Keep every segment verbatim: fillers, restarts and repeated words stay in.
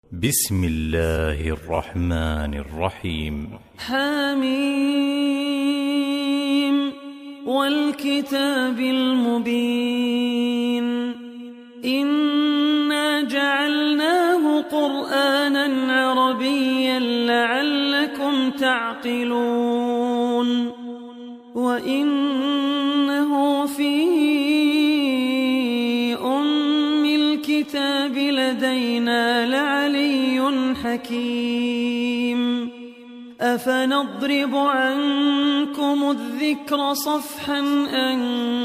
بسم الله الرحمن الرحيم. حميم والكتاب المبين إنا جعلناه قرآنا عربيا لعلكم تعقلون وإنه في أم الكتاب لدينا لعلي حكيم أفنضرب عنكم الذكر صفحا أن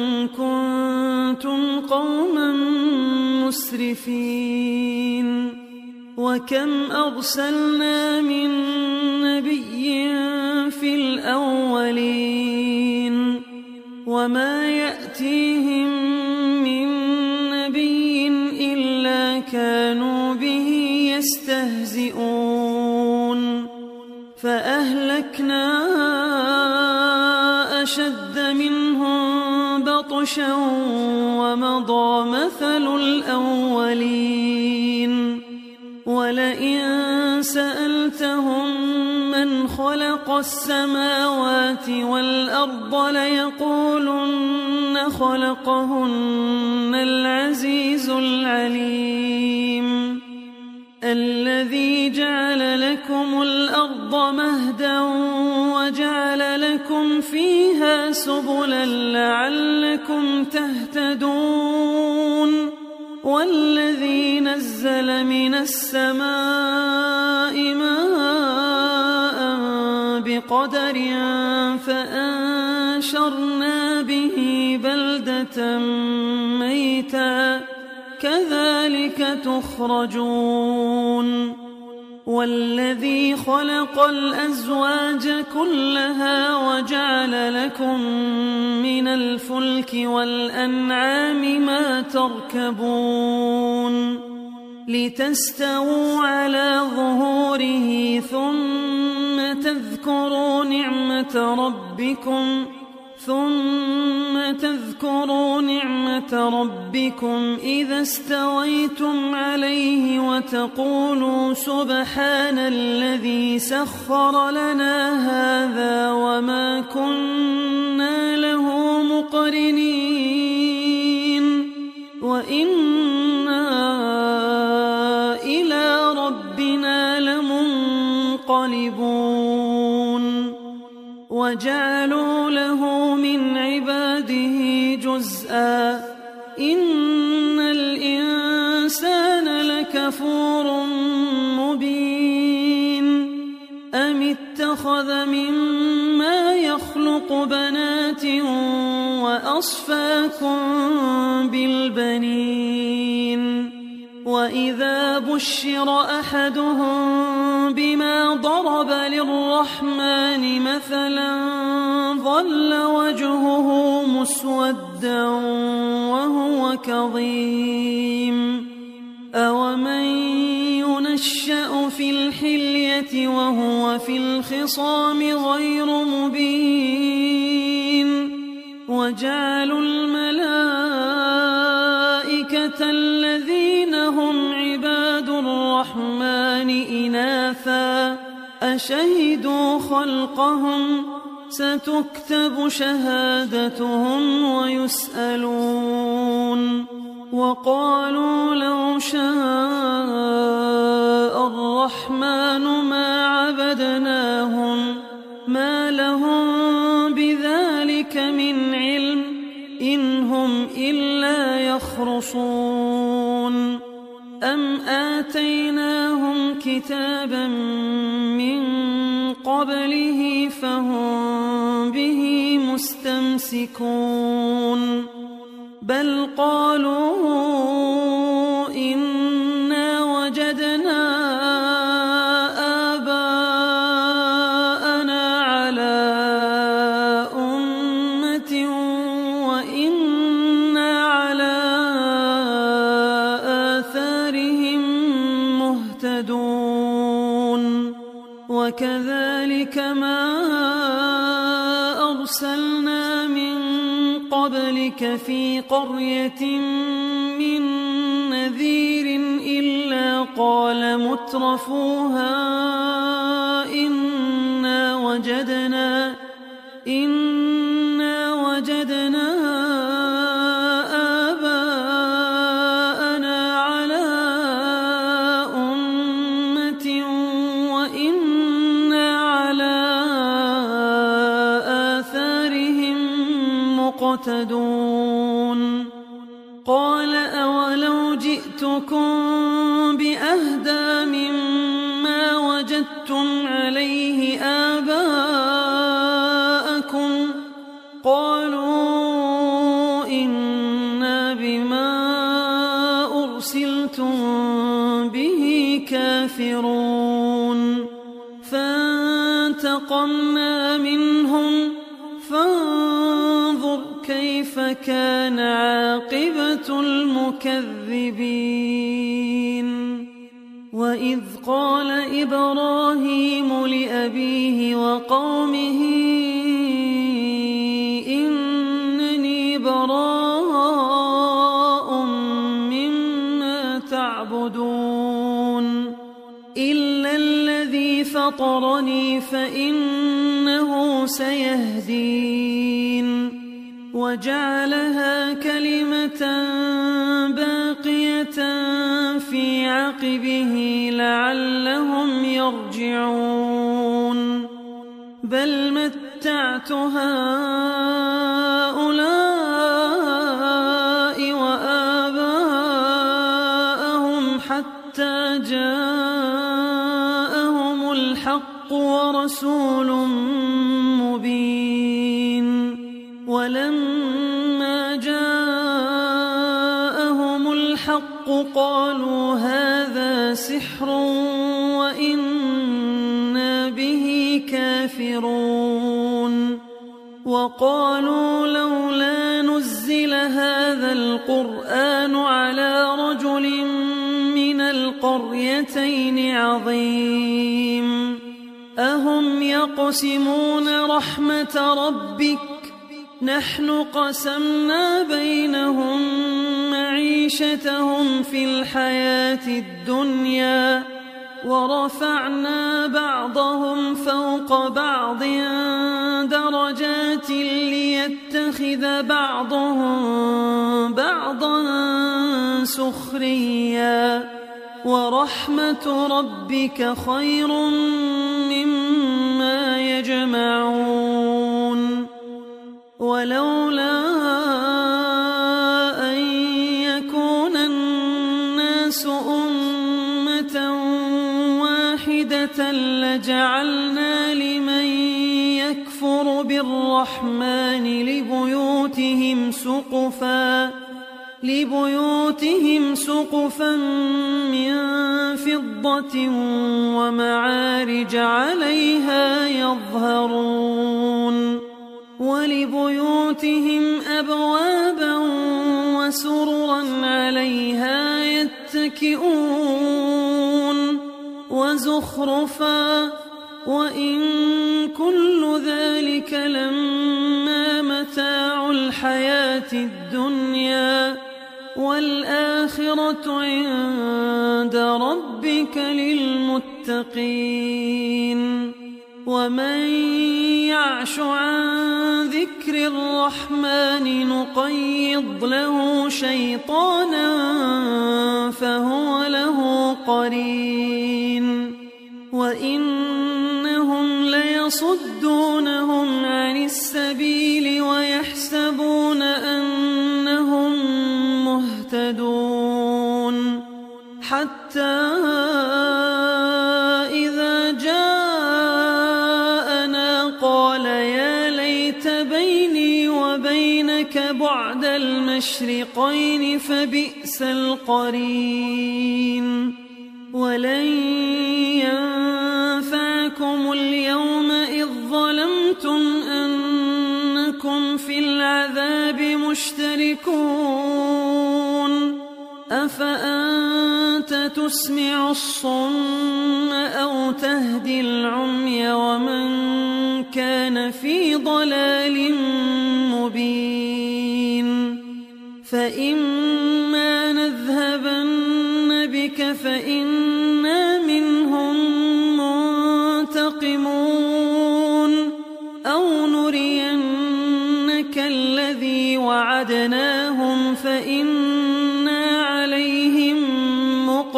كنتم قوما مسرفين وكم أرسلنا من نبي في الأولين وما يأتيهم من نبي إلا كانوا به يستهزئون فأهلكنا أشد منهم بطشا ومضى مثل الأولين ولئن سألتهم من خلق السماوات والأرض ليقولن خلقهن العزيز العليم الذي جعل لكم الأرض مهدا وجعل لكم فيها سبلا لعلكم تهتدون والذي نزل من السماء ماء بقدر فأنشرنا به بلدة ميتا كذلك تخرجون والذي خلق الأزواج كلها وجعل لكم من الفلك والأنعام ما تركبون لتستووا على ظهوره ثم تذكروا نعمة ربكم ثم تذكروا نعمة ربكم إذا استويتم عليه وتقولوا سبحان الذي سخر لنا هذا وما كنا له مقرنين وإنا إلى ربنا لمنقلبون وجعلوا له من عباده جزءا إن الإنسان لكفور مبين أم اتخذ مما يخلق بنات وأصفاكم بالبنين وإذا بشر أحدهم بما ضرب للرحمن مثلا ظل وجهه مسودا وهو كظيم أومن ينشأ في الحلية وهو في الخصام غير مبين وجعلوا الملائكة الذين هم عباد الرحمن إناثا أشهدوا خلقهم ستكتب شهادتهم ويسألون وقالوا لو شاء الرحمن ما عبدناهم ما لهم بذلك من علم إن هم إلا يخرصون أم آتيناهم كتابا من قبله فهم به مستمسكون بل قالوا إنا وجدنا آباءنا على أمة وإنا على آثارهم مهتدون وكذلك ما أرسلنا من قبلك في قرية من نذير إلا قال مترفوها إنا وجدنا إنا وجدنا آباءنا على أمة وإنا على آثارهم مقتدون قال أولو جئتكم بأهدى مما وجدتم عليه آباءكم قالوا إنا بما أرسلتم به كافرون فانتقمنا منهم فانظر كيف كان عاقبة المكذبين وإذ قال إبراهيم لأبيه وقومه إنني براء مما تعبدون إلا الذي فطرني فإنه سيهدين وجعلها كلمة باقية في عقبه لعلهم يرجعون بل متعت هؤلاء وآباءهم حتى جاءهم الحق ورسول مبين ولما جاءهم الحق قالوا هذا سحر وإنا به كافرون وقالوا لولا نزل هذا القرآن على رجل من القريتين عظيم أهم يقسمون رحمة ربك نحن قسمنا بينهم معيشتهم في الحياة الدنيا ورفعنا بعضهم فوق بعض درجات ليتخذ بعضهم بعضا سخريا ورحمة ربك خير مما يجمعون ولولا أن يكون الناس أمة واحدة لجعلنا لمن يكفر بالرحمن لبيوتهم سقفا لبيوتهم سقفا من فضة ومعارج عليها يظهرون ولبيوتهم أبوابا وسررا عليها يتكئون وزخرفا وإن كل ذلك لما متاع الحياة الدنيا والآخرة عند ربك للمتقين ومن يعش عن ذكر الرحمن نقيض له شيطانا فهو له قرين وإنهم ليصدونهم عن السبيل ويحسبون أنهم مهتدون حتى إذا جاءنا قال يا ليت بيني وبينك بعد المشرقين فبئس القرين ولن ينفعكم اليوم إذ ظلمتم أنكم في العذاب مشتركون أفأنت تسمع الصم أو تهدي العمي ومن كان في ضلال مبين فإما نذهبن بك فإن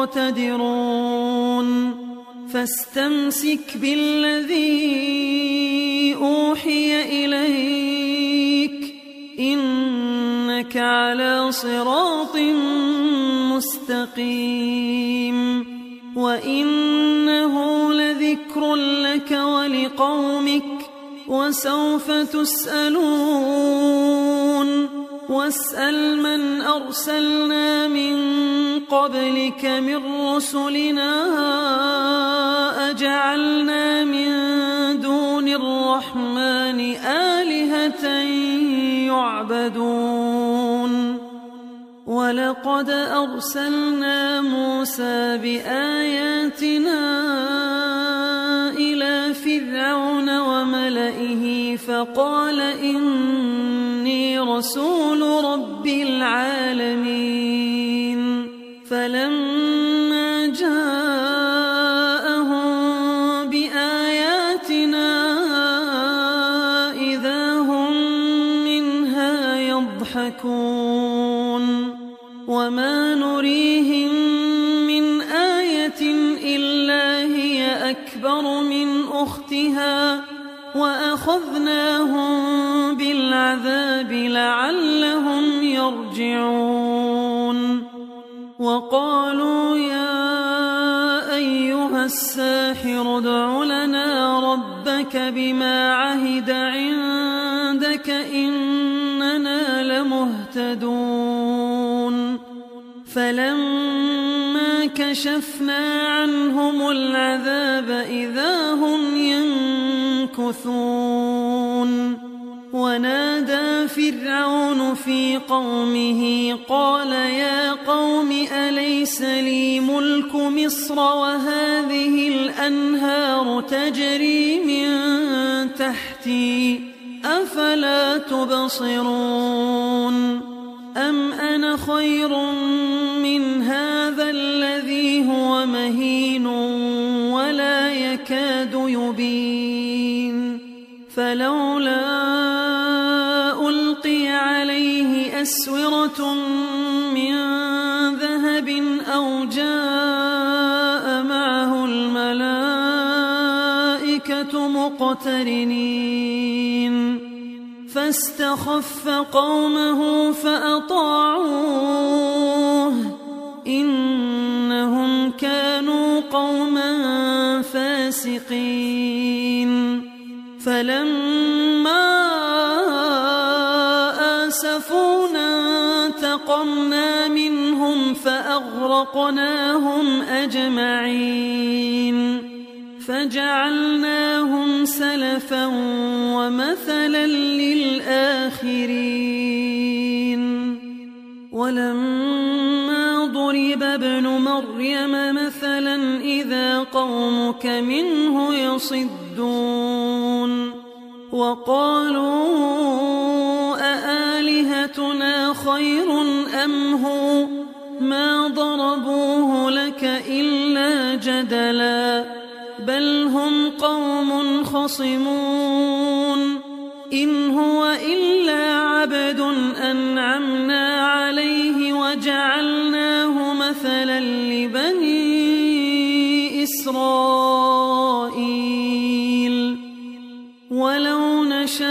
مقتدرون فاستمسك بالذي أوحي إليك إنك على صراط مستقيم وإنه لذكر لك ولقومك وسوف تسألون واسأل من أرسلنا من قبلك من رسلنا أجعلنا من دون الرحمن آلهة يعبدون ولقد أرسلنا موسى بآياتنا إلى فرعون وملئه فقال إني رسول رب العالمين فلما جاءهم بآياتنا إذا هم منها يضحكون وما نريهم من آية إلا هي أكبر من أختها وأخذناهم بالعذاب لعلهم يرجعون وقالوا يا أيها الساحر ادع لنا ربك بما عهد عندك إننا لمهتدون فلما كشفنا عنهم العذاب إذا هم ينكثون ونادى فرعون في قومه قال يا قوم أليس لي ملك مصر وهذه الأنهار تجري من تحتي أفلا تبصرون أم أنا خير من هذا الذي هو مهين ولا يكاد يبين فلولا ألقي عليه أسورة من ذهب أو جاء معه الملائكة مقترنين فاستخف قومه فأطاعوه إنهم كانوا قوما فاسقين فلما آسفونا انتقمنا منهم فأغرقناهم أجمعين فجعلناهم سلفا ومثلا للآخرين ولما ضرب ابن مريم مثلا إذا قومك منه يصدون وقالوا أآلهتنا خير أم هو ما ضربوه لك إلا جدلا بل هم قوم خصمون إن هو إلا عبد أنعمنا عليه وجعلناه مثلا لبني إسرائيل ولو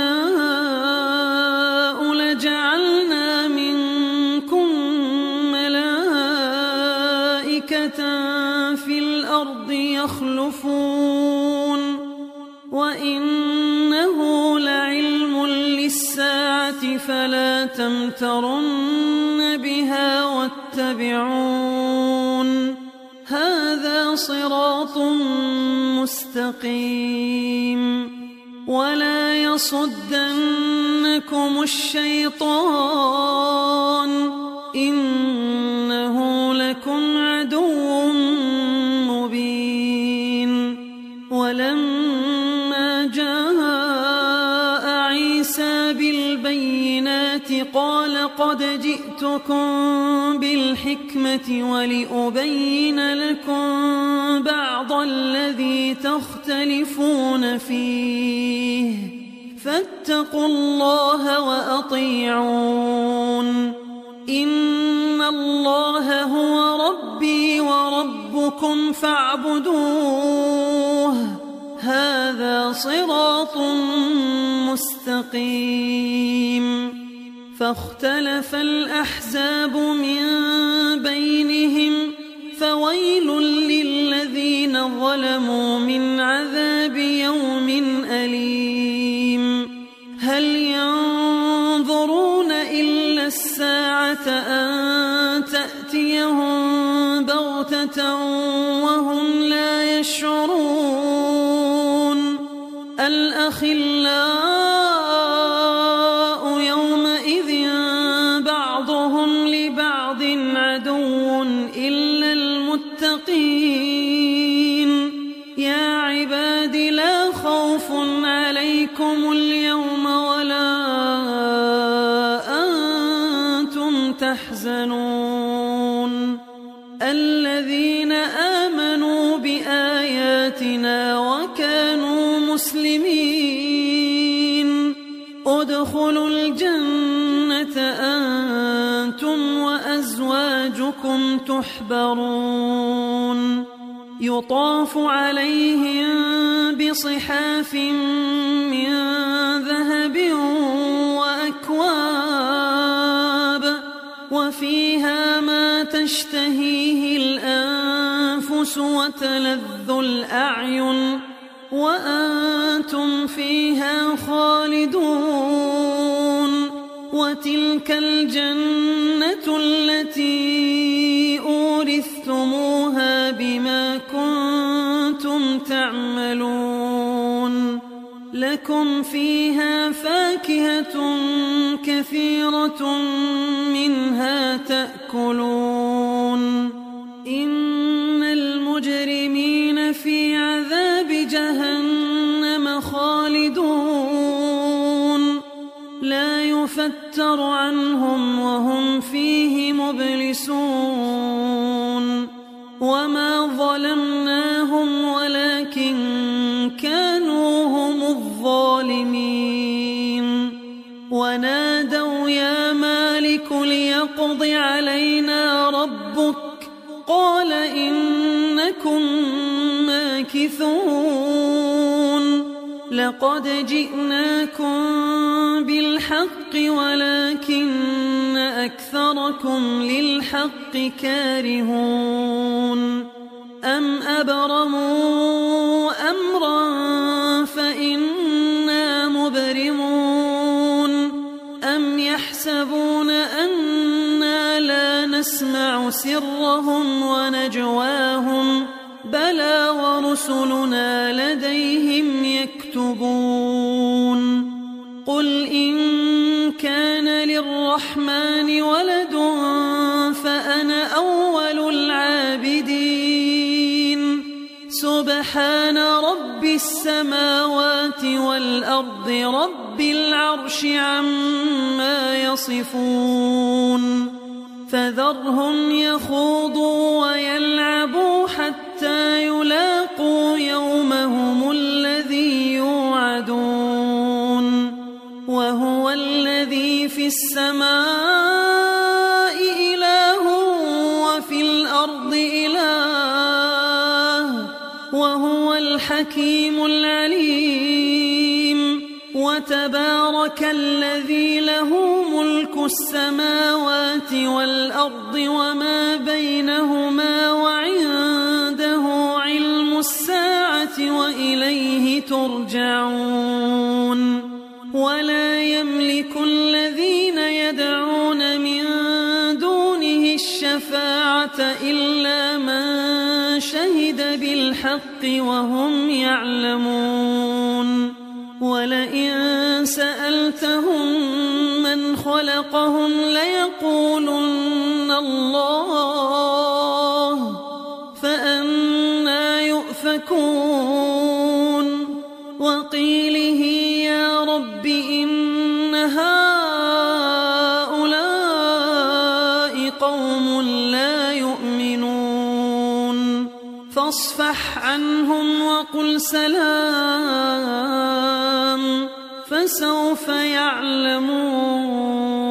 نشاء لجعلنا منكم ملائكة في الأرض يخلفون وإنه لعلم للساعة فلا تمترن بها واتبعون هذا صراط مستقيم ولا يصدنكم الشيطان إنه لكم عدو مبين ولما جاء عيسى بالبينات قال قد جئتكم بالحكمة ولأبين لكم بعض الذي تختلفون فيه فاتقوا الله وأطيعون إن إن الله هو ربي وربكم فاعبدوه هذا صراط مستقيم فاختلف الأحزاب من بينهم فويل للذين ظلموا من عذاب يوم أليم هل ينظرون إلا الساعة أن تأتيهم بغتة وهم لا يشعرون الأخلاء يومئذ بعضهم لبعض عدو إلا المتقين يا عباد لا خوف عليكم اليوم ولا أنتم تحزنون الذين آمنوا بآياتنا وكانوا مسلمين ادخلوا الجنة أنتم وأزواجكم تحبرون يطاف عليهم بصحاف من ذهب وأكواب وفيها ما تشتهيه الأنفس وتلذ الأعين وأنتم فيها خالدون وتلك الجنة التي أورثتموها بما كنتم تعملون لكم فيها فاكهة كثيرة منها تأكلون إن المجرمين في عذاب جهنم خالدون لا يفتر عنهم وهم فيه مبلسون وما ظلمناهم ولكن كانوا هم الظالمين ونادوا يا مالك ليقض علينا ربك قال إنكم ماكثون لقد جئناكم بالحق ولكن أكثركم للحق كارهون أم أبرموا أمرا فإنا مبرمون أم يحسبون أنا لا نسمع سرهم ونجواهم بلى ورسلنا لديهم يكتبون قل إن كان للرحمن ولد فأنا أول العابدين سبحان رب السماوات والأرض رب العرش عما يصفون فذرهم يخوضوا ويلعبوا حتى يلاقوا يومهم الذي يوعدون وهو الذي في السماء إله وفي الأرض إله وهو الحكيم العليم وتبارك الذي له ملك السماوات والأرض وما بينهما وعنده علم الساعة وإليه ترجعون ولا يملك الذين يدعون من دونه الشفاعة إلا من شهد بالحق وهم يعلمون ولئن سألتهم من خلقهم ليقولن الله فأنى يؤفكون وقيله يا رب إن هؤلاء قوم لا يؤمنون فاصفح عنهم وقل سلام فسوف يعلمون.